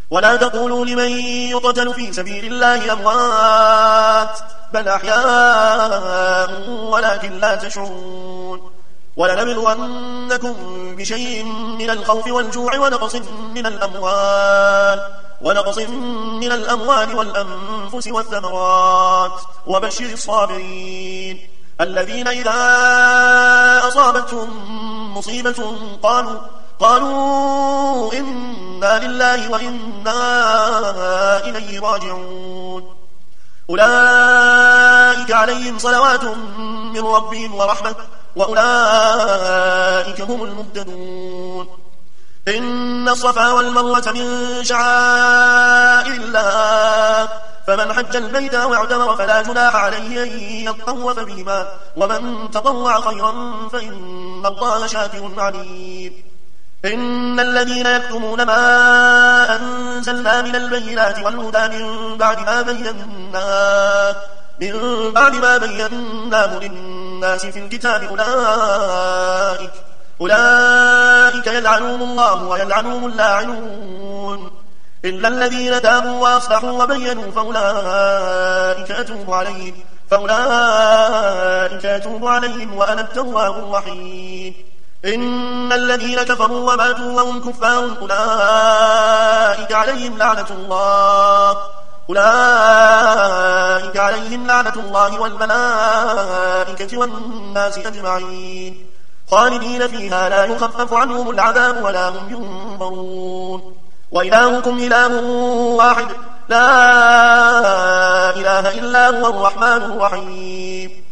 ولا تقولوا لمن يقتل في سبيل الله أموات بل أحياء ولكن لا تشعرون. ولنبلونكم بشيء من الخوف والجوع ونقص من الأموال والأنفس والثمرات وبشر الصابرين الذين إذا أصابتهم مصيبة قالوا إنا لله وإنا إليه راجعون. أولئك عليهم صلوات من ربهم ورحمة وأولئك هم المهتدون. إن الصفا والمروة من شعائر الله فمن حج البيت واعتمر فلا جناح عليه أن يطوف بهما ومن تطوع خيرا فإن الله شاكر عليم. إن الذين يكتمون ما أنزلنا من البينات والهدى من بعد ما بيناه للناس في الكتاب أولئك يلعنهم الله ويلعنهم اللاعنون إلا الذين تابوا وأصلحوا وبينوا فأولئك أتوب عليهم وأنا التواب الرحيم. إن الذين كفروا وماتوا وهم كفار أولئك عليهم لعنة الله والملائكة والناس أجمعين خالدين فيها لا يخفف عنهم العذاب ولا هم ينظرون. وإلهكم إله واحد لا إله إلا هو الرحمن الرحيم.